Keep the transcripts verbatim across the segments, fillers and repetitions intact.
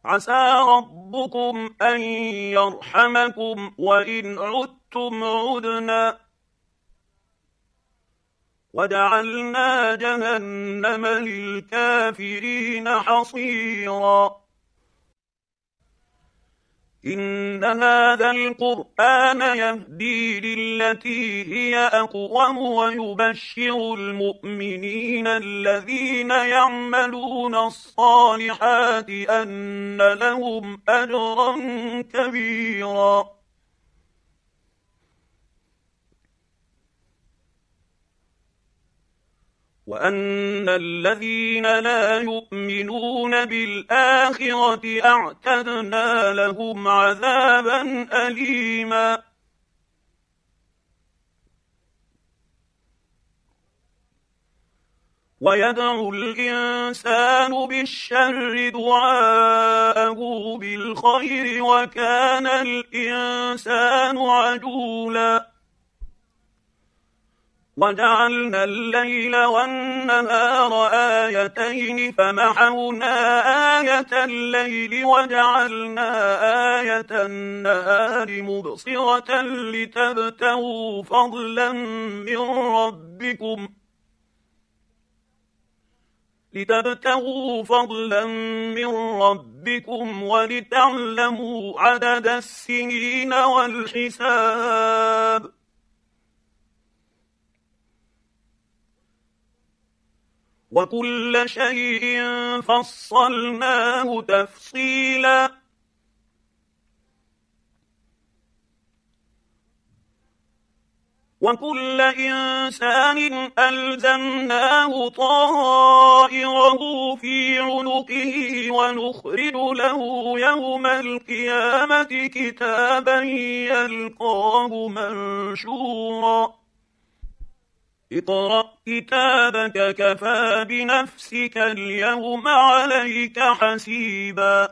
عسى ربكم أن يرحمكم وإن عدتم عدنا وجعلنا جهنم للكافرين حصيرا. إن هذا القرآن يهدي للتي هي أقوم ويبشر المؤمنين الذين يعملون الصالحات أن لهم أجرا كبيرا. وأن الذين لا يؤمنون بالآخرة أعتدنا لهم عذابا أليما. ويدعو الإنسان بالشر دعاءه بالخير وكان الإنسان عجولا. وجعلنا الليل والنهار آيتين فمحونا آية الليل وجعلنا آية النهار مبصرة لتبتغوا فضلا من ربكم لتبتغوا فضلا من ربكم ولتعلموا عدد السنين والحساب. وكل شيء فصلناه تفصيلا. وكل إنسان ألزمناه طائره في عنقه ونخرج له يوم القيامة كتابا يلقاه منشورا. اقرأ كتابك كفى بنفسك اليوم عليك حسيبا.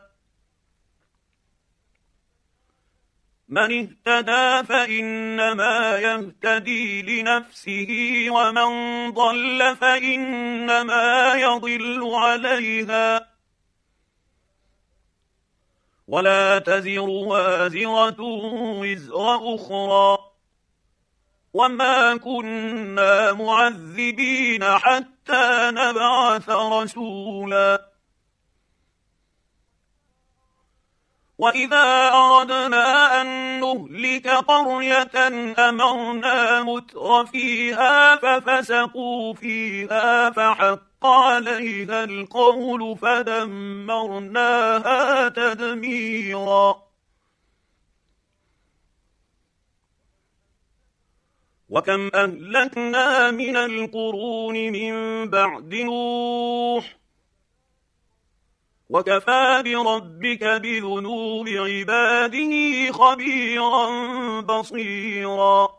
من اهتدى فإنما يهتدي لنفسه ومن ضل فإنما يضل عليها ولا تزر وازرة وزر أخرى وما كنا معذبين حتى نبعث رسولا. وإذا أردنا أن نهلك قرية أمرنا متر فيها ففسقوا فيها فحق عليها القول فدمرناها تدميرا. وكم أهلكنا من القرون من بعد نوح وكفى بربك بذنوب عباده خبيرا بصيرا.